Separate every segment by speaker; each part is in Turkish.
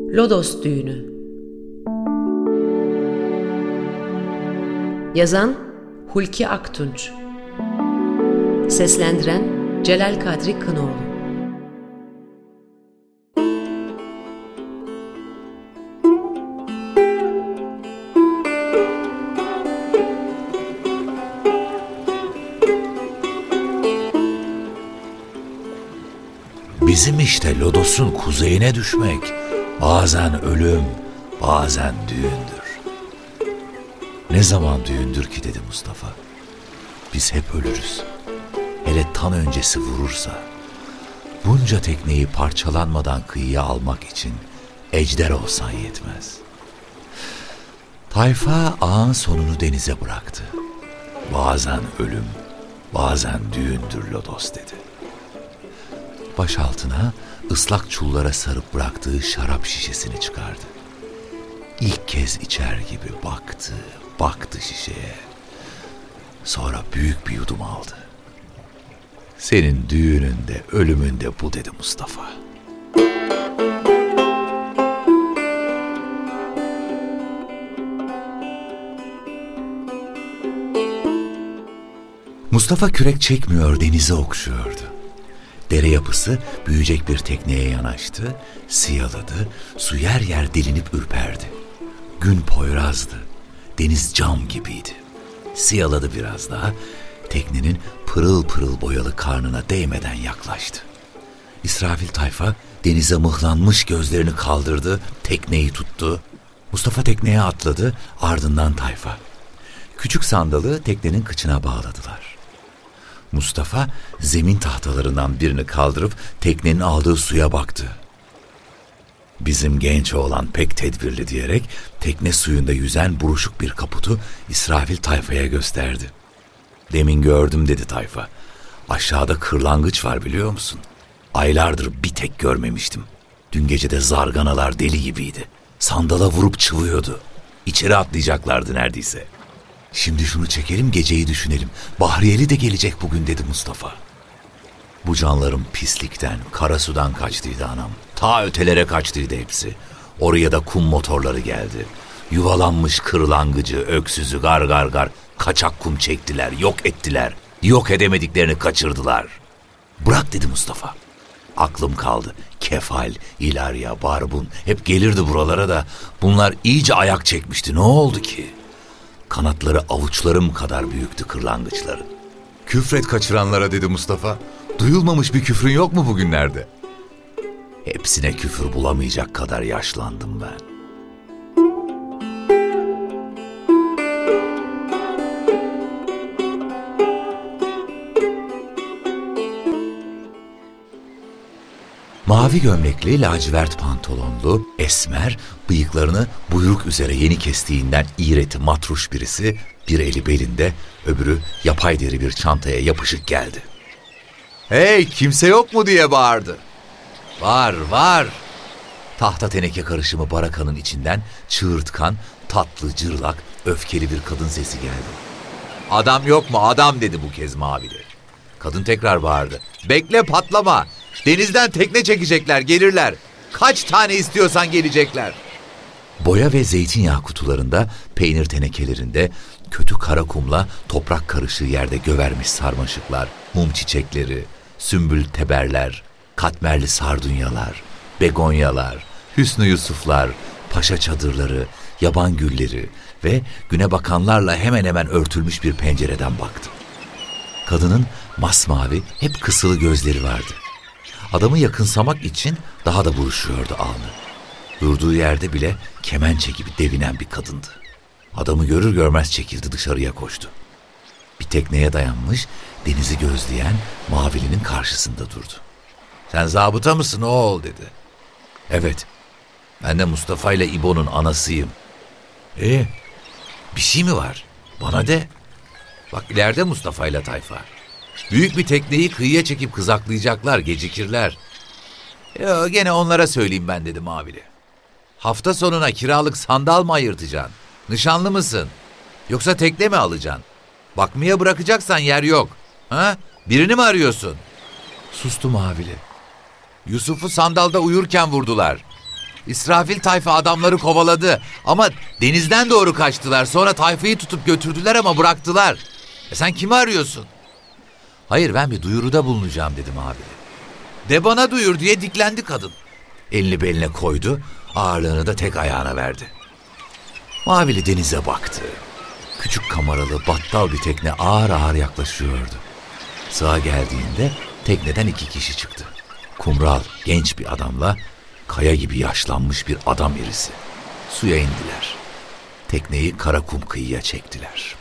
Speaker 1: Lodos Düğünü. Yazan Hulki Aktunç. Seslendiren Celal Kadri Kınoğlu.
Speaker 2: Bizim işte Lodos'un kuzeyine düşmek bazen ölüm, bazen düğündür. Ne zaman düğündür ki dedi Mustafa. Biz hep ölürüz. Hele tan öncesi vurursa. Bunca tekneyi parçalanmadan kıyıya almak için ejder olsan yetmez. Tayfa ağın sonunu denize bıraktı. Bazen ölüm, bazen düğündür Lodos dedi. Baş altına ıslak çullara sarıp bıraktığı şarap şişesini çıkardı. İlk kez içer gibi baktı şişeye. Sonra büyük bir yudum aldı. Senin düğününde, ölümünde bu dedi Mustafa. Mustafa kürek çekmiyor, denize okşuyordu. Dere yapısı büyüyecek bir tekneye yanaştı, siyaladı, su yer yer delinip ürperdi. Gün poyrazdı, deniz cam gibiydi. Siyaladı biraz daha, teknenin pırıl pırıl boyalı karnına değmeden yaklaştı. İsrafil tayfa denize mıhlanmış gözlerini kaldırdı, tekneyi tuttu. Mustafa tekneye atladı, ardından tayfa. Küçük sandalı teknenin kıçına bağladılar. Mustafa zemin tahtalarından birini kaldırıp teknenin aldığı suya baktı. Bizim genç oğlan pek tedbirli diyerek tekne suyunda yüzen buruşuk bir kaputu İsrafil tayfaya gösterdi. Demin gördüm dedi tayfa. Aşağıda kırlangıç var biliyor musun? Aylardır bir tek görmemiştim. Dün gece de zarganalar deli gibiydi. Sandala vurup çıvıyordu. İçeri atlayacaklardı neredeyse. Şimdi şunu çekelim, geceyi düşünelim. Bahriyeli de gelecek bugün dedi Mustafa. Bu canların pislikten, kara sudan kaçtıydı anam. Ta ötelere kaçtıydı hepsi. Oraya da kum motorları geldi. Yuvalanmış kırlangıcı, öksüzü gar gar gar kaçak kum çektiler, yok ettiler. Yok edemediklerini kaçırdılar. Bırak dedi Mustafa. Aklım kaldı. Kefal, İlarya, Barbun hep gelirdi buralara da bunlar iyice ayak çekmişti. Ne oldu ki? Kanatları avuçlarım kadar büyüktü kırlangıçların. Küfret kaçıranlara dedi Mustafa. Duyulmamış bir küfrün yok mu bugünlerde? Hepsine küfür bulamayacak kadar yaşlandım ben. Mavi gömlekli, lacivert pantolonlu, esmer, bıyıklarını buyruk üzere yeni kestiğinden iğreti matruş birisi, bir eli belinde, öbürü yapay deri bir çantaya yapışık geldi. "Hey, kimse yok mu?" diye bağırdı. Var. Tahta teneke karışımı barakanın içinden çığırtkan, tatlı, cırlak, öfkeli bir kadın sesi geldi. "Adam yok mu? Adam" dedi bu kez mavili. Kadın tekrar bağırdı. "Bekle, patlama. Denizden tekne çekecekler, gelirler. Kaç tane istiyorsan gelecekler." Boya ve zeytinyağı kutularında, peynir tenekelerinde, kötü kara kumla toprak karışığı yerde gövermiş sarmaşıklar, mum çiçekleri, sümbül teberler, katmerli sardunyalar, begonyalar, Hüsnü Yusuflar, paşa çadırları, yaban gülleri ve güne bakanlarla hemen hemen örtülmüş bir pencereden baktım. Kadının masmavi, hep kısılı gözleri vardı. Adamı yakınsamak için daha da buruşuyordu alnı. Durduğu yerde bile kemençe gibi devinen bir kadındı. Adamı görür görmez çekildi, dışarıya koştu. Bir tekneye dayanmış, denizi gözleyen mavilinin karşısında durdu. "Sen zabıta mısın oğul?" dedi. "Evet, ben de Mustafa ile İbo'nun anasıyım." Bir şey mi var? Bana de. Bak ileride Mustafa ile tayfa. Büyük bir tekneyi kıyıya çekip kızaklayacaklar, gecikirler. Gene onlara söyleyeyim ben dedi mavili. "Hafta sonuna kiralık sandal mı ayırtacaksın? Nişanlı mısın? Yoksa tekne mi alacaksın? Bakmaya bırakacaksan yer yok. Ha? Birini mi arıyorsun?" Sustu mavili. "Yusuf'u sandalda uyurken vurdular. İsrafil tayfa adamları kovaladı. Ama denizden doğru kaçtılar. Sonra tayfayı tutup götürdüler ama bıraktılar. Sen kimi arıyorsun? Hayır, ben bir duyuruda bulunacağım dedim abi. De bana duyur diye diklendi kadın. Elini beline koydu, ağırlığını da tek ayağına verdi. Mavili denize baktı. Küçük kameralı battal bir tekne ağır ağır yaklaşıyordu. Sağa geldiğinde tekneden 2 kişi çıktı. Kumral, genç bir adamla kaya gibi yaşlanmış bir adam irisi. Suya indiler. Tekneyi kara kum kıyıya çektiler.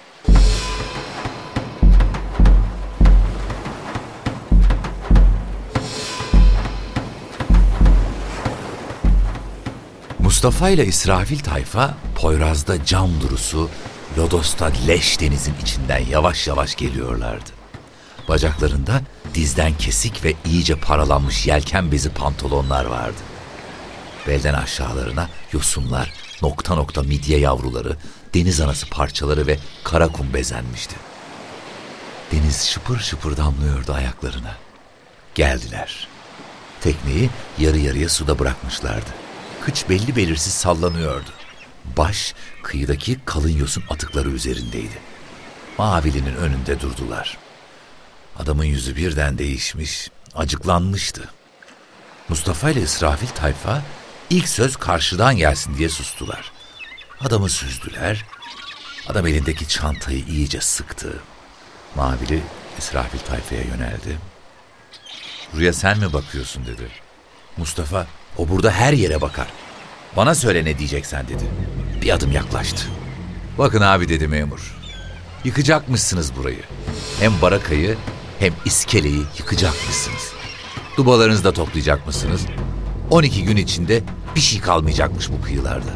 Speaker 2: Mustafa ile İsrafil tayfa Poyraz'da cam durusu, Lodos'ta leş denizin içinden yavaş yavaş geliyorlardı. Bacaklarında dizden kesik ve iyice paralanmış yelken bezi pantolonlar vardı. Belden aşağılarına yosunlar, nokta nokta midye yavruları, deniz anası parçaları ve kara kum bezenmişti. Deniz şıpır şıpır damlıyordu ayaklarına. Geldiler. Tekneyi yarı yarıya suda bırakmışlardı. Kıç belli belirsiz sallanıyordu. Baş kıyıdaki kalın yosun atıkları üzerindeydi. Mavili'nin önünde durdular. Adamın yüzü birden değişmiş, acıklanmıştı. Mustafa ile İsrafil tayfa ilk söz karşıdan gelsin diye sustular. Adamı süzdüler. Adam elindeki çantayı iyice sıktı. Mavili İsrafil tayfaya yöneldi. "Buraya sen mi bakıyorsun?" dedi. Mustafa, "O burada her yere bakar. Bana söyle ne diyeceksen," dedi. Bir adım yaklaştı. "Bakın abi," dedi memur. "Yıkacakmışsınız burayı. Hem barakayı hem iskeleyi yıkacakmışsınız. Dubalarınızı da toplayacakmışsınız. 12 gün içinde bir şey kalmayacakmış bu kıyılarda."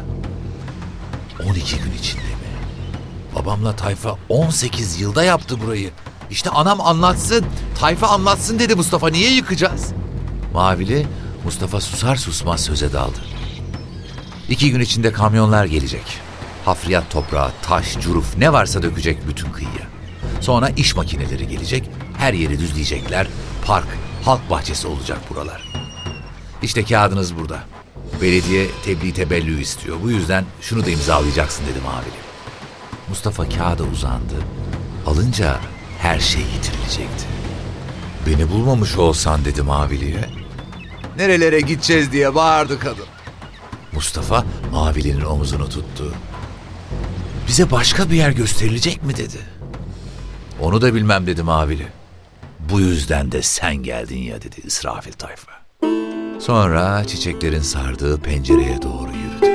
Speaker 2: 12 gün içinde mi? Babamla tayfa 18 yılda yaptı burayı. İşte anam anlatsın, tayfa anlatsın dedi Mustafa. Niye yıkacağız? Mavili, Mustafa susar susmaz söze daldı. 2 gün içinde kamyonlar gelecek. Hafriyat toprağı, taş, curuf ne varsa dökecek bütün kıyıya. Sonra iş makineleri gelecek, her yeri düzleyecekler. Park, halk bahçesi olacak buralar. İşte kağıdınız burada. Belediye tebliğ tebellü istiyor. Bu yüzden şunu da imzalayacaksın dedi Mavili. Mustafa kağıda uzandı. Alınca her şey yitirilecekti. "Beni bulmamış olsan," dedi Mavili'ye. "Nerelere gideceğiz?" diye bağırdı kadın. Mustafa Mavili'nin omuzunu tuttu. "Bize başka bir yer gösterilecek mi?" dedi. "Onu da bilmem," dedi Mavili. "Bu yüzden de sen geldin ya," dedi İsrafil tayfa. Sonra çiçeklerin sardığı pencereye doğru yürüdü.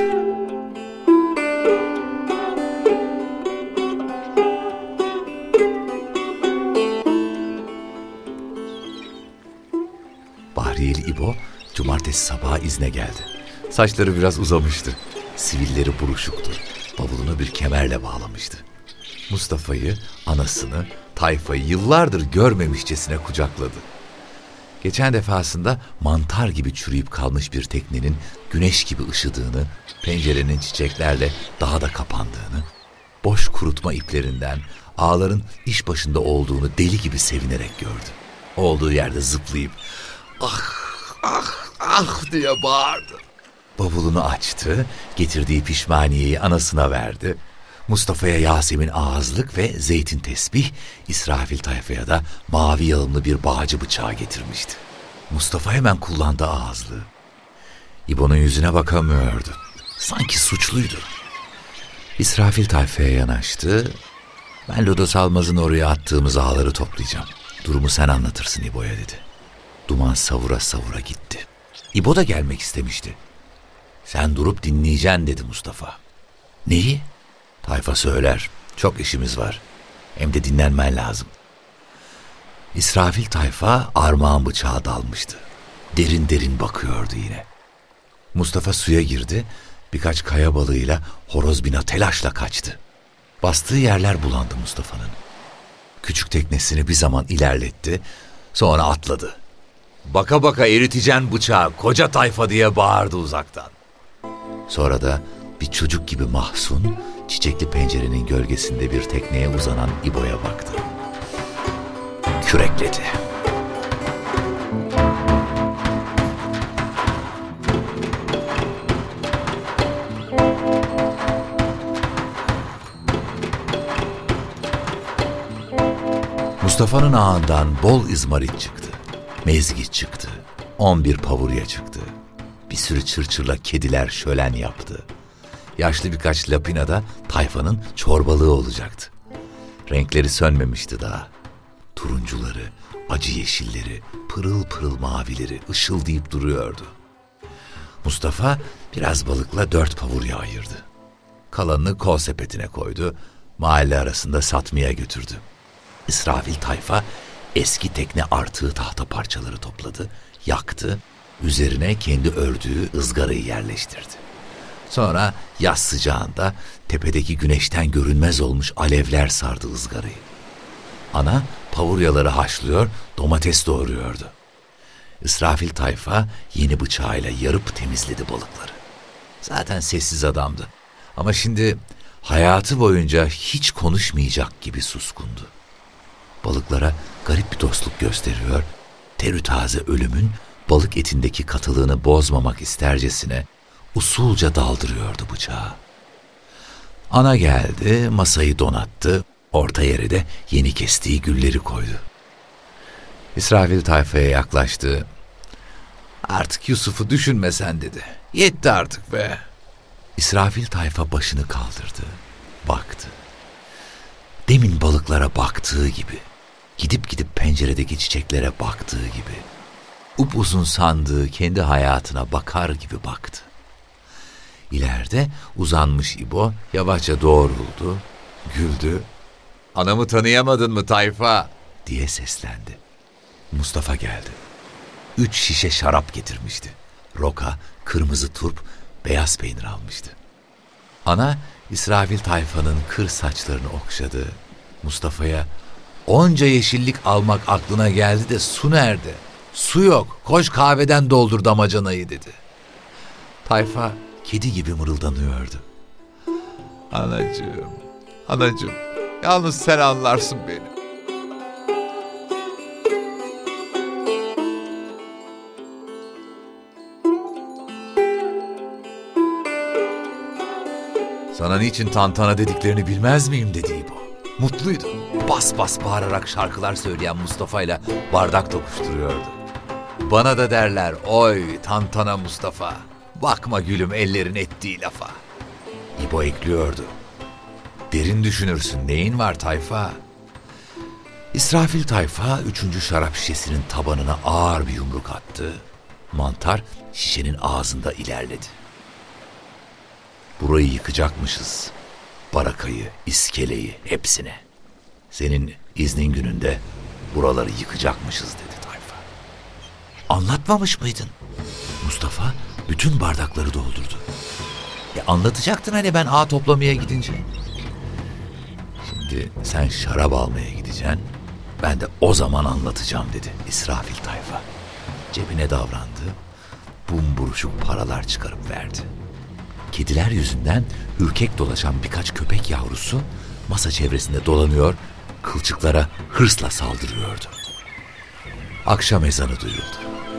Speaker 2: Bahriyeli İbo cumartesi sabahı izne geldi. Saçları biraz uzamıştı. Sivilleri buruşuktu. Bavulunu bir kemerle bağlamıştı. Mustafa'yı, anasını, tayfayı yıllardır görmemişçesine kucakladı. Geçen defasında mantar gibi çürüyüp kalmış bir teknenin güneş gibi ışıdığını, pencerenin çiçeklerle daha da kapandığını, boş kurutma iplerinden ağların iş başında olduğunu deli gibi sevinerek gördü. Olduğu yerde zıplayıp "Ah, ah, ah!" diye bağırdı. Bavulunu açtı, getirdiği pişmaniyeyi anasına verdi. Mustafa'ya Yasemin ağızlık ve zeytin tesbih, İsrafil tayfaya da mavi yalımlı bir bağcı bıçağı getirmişti. Mustafa hemen kullandı ağızlığı. İbo'nun yüzüne bakamıyordu. Sanki suçluydu. İsrafil tayfaya yanaştı. "Ben Lodos Almaz'ın oraya attığımız ağları toplayacağım. Durumu sen anlatırsın İbo'ya," dedi. Duman savura savura gitti. İbo da gelmek istemişti. "Sen durup dinleyeceksin," dedi Mustafa. "Neyi?" "Tayfa söyler. Çok işimiz var. Hem de dinlenmen lazım." İsrafil tayfa armağan bıçağı dalmıştı. Derin derin bakıyordu yine. Mustafa suya girdi. Birkaç kaya balığıyla horoz bina telaşla kaçtı. Bastığı yerler bulandı Mustafa'nın. Küçük teknesini bir zaman ilerletti. Sonra atladı. "Baka baka eriteceksin bıçağı koca tayfa," diye bağırdı uzaktan. Sonra da bir çocuk gibi mahzun, çiçekli pencerenin gölgesinde bir tekneye uzanan İbo'ya baktı. Kürekledi. Mustafa'nın ağından bol izmarit çıktı. Mezgit çıktı. 11 pavurya çıktı. Bir sürü çırçırla kediler şölen yaptı. Yaşlı birkaç lapina da tayfanın çorbalığı olacaktı. Renkleri sönmemişti daha. Turuncuları, acı yeşilleri, pırıl pırıl mavileri ışıldayıp duruyordu. Mustafa biraz balıkla 4 pavurya ayırdı. Kalanını kol sepetine koydu, mahalle arasında satmaya götürdü. İsrafil tayfa eski tekne artığı tahta parçaları topladı, yaktı, üzerine kendi ördüğü ızgarayı yerleştirdi. Sonra yaz sıcağında tepedeki güneşten görünmez olmuş alevler sardı ızgarayı. Ana pavuryaları haşlıyor, domates doğruyordu. İsrafil tayfa yeni bıçağıyla yarıp temizledi balıkları. Zaten sessiz adamdı. Ama şimdi hayatı boyunca hiç konuşmayacak gibi suskundu. Balıklara garip bir dostluk gösteriyor, terü taze ölümün balık etindeki katılığını bozmamak istercesine usulca daldırıyordu bıçağı. Ana geldi, masayı donattı, orta yere de yeni kestiği gülleri koydu. İsrafil tayfaya yaklaştı. "Artık Yusuf'u düşünme sen," dedi. "Yetti artık be." İsrafil tayfa başını kaldırdı, baktı. Demin balıklara baktığı gibi, gidip penceredeki çiçeklere baktığı gibi, upuzun sandığı kendi hayatına bakar gibi baktı. İleride uzanmış İbo yavaşça doğruldu, güldü. "Anamı tanıyamadın mı tayfa?" diye seslendi. Mustafa geldi. 3 şişe şarap getirmişti. Roka, kırmızı turp, beyaz peynir almıştı. Ana İsrafil tayfanın kır saçlarını okşadı. Mustafa'ya "Onca yeşillik almak aklına geldi de su nerede? Su yok, koş kahveden doldur damacanayı," dedi. Tayfa kedi gibi mırıldanıyordu. Anacığım, yalnız sen anlarsın beni." "Sana niçin tantana dediklerini bilmez miyim?" dedi İbo. Mutluydu. Bas bas bağırarak şarkılar söyleyen Mustafa'yla bardak tokuşturuyordu. "Bana da derler, oy tantana Mustafa, bakma gülüm ellerin ettiği lafa." İbo ekliyordu. "Derin düşünürsün, neyin var tayfa?" İsrafil tayfa 3. şarap şişesinin tabanına ağır bir yumruk attı. Mantar şişenin ağzında ilerledi. "Burayı yıkacakmışız. Barakayı, iskeleyi, hepsini. Senin iznin gününde buraları yıkacakmışız," dedi tayfa. "Anlatmamış mıydın?" Mustafa bütün bardakları doldurdu. "Anlatacaktın hani ben ağ toplamaya gidince." "Şimdi sen şarap almaya gideceksin, ben de o zaman anlatacağım," dedi İsrafil tayfa. Cebine davrandı, bumburuşuk paralar çıkarıp verdi. Kediler yüzünden ürkek dolaşan birkaç köpek yavrusu masa çevresinde dolanıyor, kılçıklara hırsla saldırıyordu. Akşam ezanı duyuldu.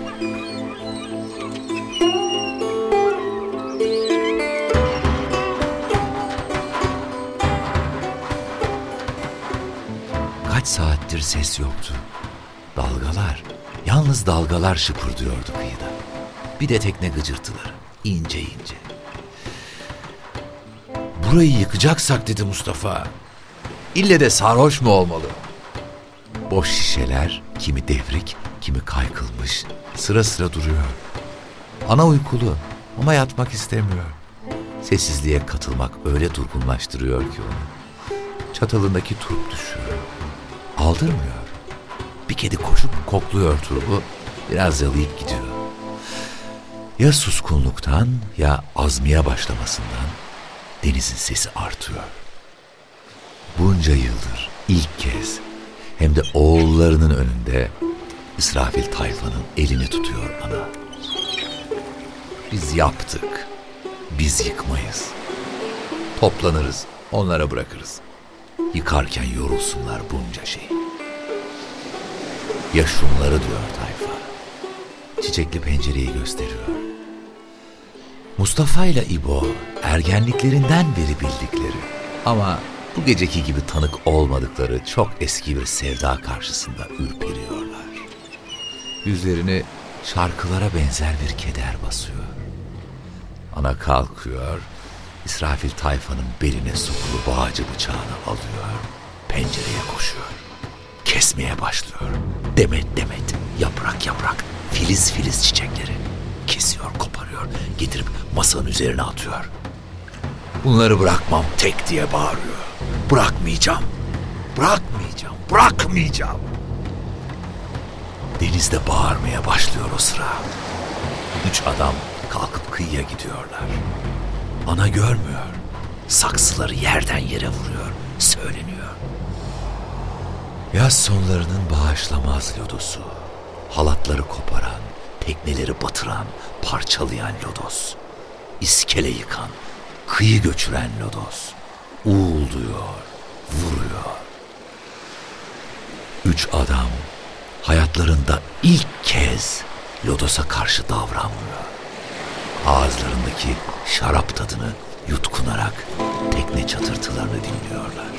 Speaker 2: Kaç saattir ses yoktu. Dalgalar, yalnız dalgalar şıpırdıyordu kıyıda. Bir de tekne gıcırtıları, ince ince. "Burayı yıkacaksak," dedi Mustafa, "ille de sarhoş mu olmalı?" Boş şişeler, kimi devrik, kimi kaykılmış, sıra sıra duruyor. Ana uykulu ama yatmak istemiyor. Sessizliğe katılmak öyle durgunlaştırıyor ki onu. Çatalındaki turp düşüyor. Aldırmıyor. Bir kedi koşup kokluyor turbu, biraz yalayıp gidiyor. Ya suskunluktan ya azmaya başlamasından denizin sesi artıyor. Bunca yıldır ilk kez hem de oğullarının önünde İsrafil tayfanın elini tutuyor ana. "Biz yaptık, biz yıkmayız. Toplanırız, onlara bırakırız. Yıkarken yorulsunlar bunca şey." "Ya şunları," diyor tayfa. Çiçekli pencereyi gösteriyor. Mustafa ile İbo ergenliklerinden beri bildikleri ama bu geceki gibi tanık olmadıkları çok eski bir sevda karşısında ürperiyorlar. Yüzlerini şarkılara benzer bir keder basıyor. Ana kalkıyor, İsrafil tayfanın beline sokulu bağcı bıçağını alıyor, pencereye koşuyor. Kesmeye başlıyor. Demet demet, yaprak yaprak, filiz filiz çiçekleri. Kesiyor, koparıyor, getirip masanın üzerine atıyor. Bunları bırakmam tek diye bağırıyor. Bırakmayacağım, bırakmayacağım, bırakmayacağım. Deniz de bağırmaya başlıyor o sıra. 3 adam kalkıp kıyıya gidiyorlar. Ana görmüyor. Saksıları yerden yere vuruyor, söyleniyor. Yaz sonlarının bağışlamaz lodosu. Halatları koparan, tekneleri batıran, parçalayan lodos. İskele yıkan, kıyı göçüren lodos. Uğulduyor, vuruyor. 3 adam hayatlarında ilk kez lodosa karşı davranmıyor. Ağızlarındaki şarap tadını yutkunarak tekne çatırtılarını dinliyorlar.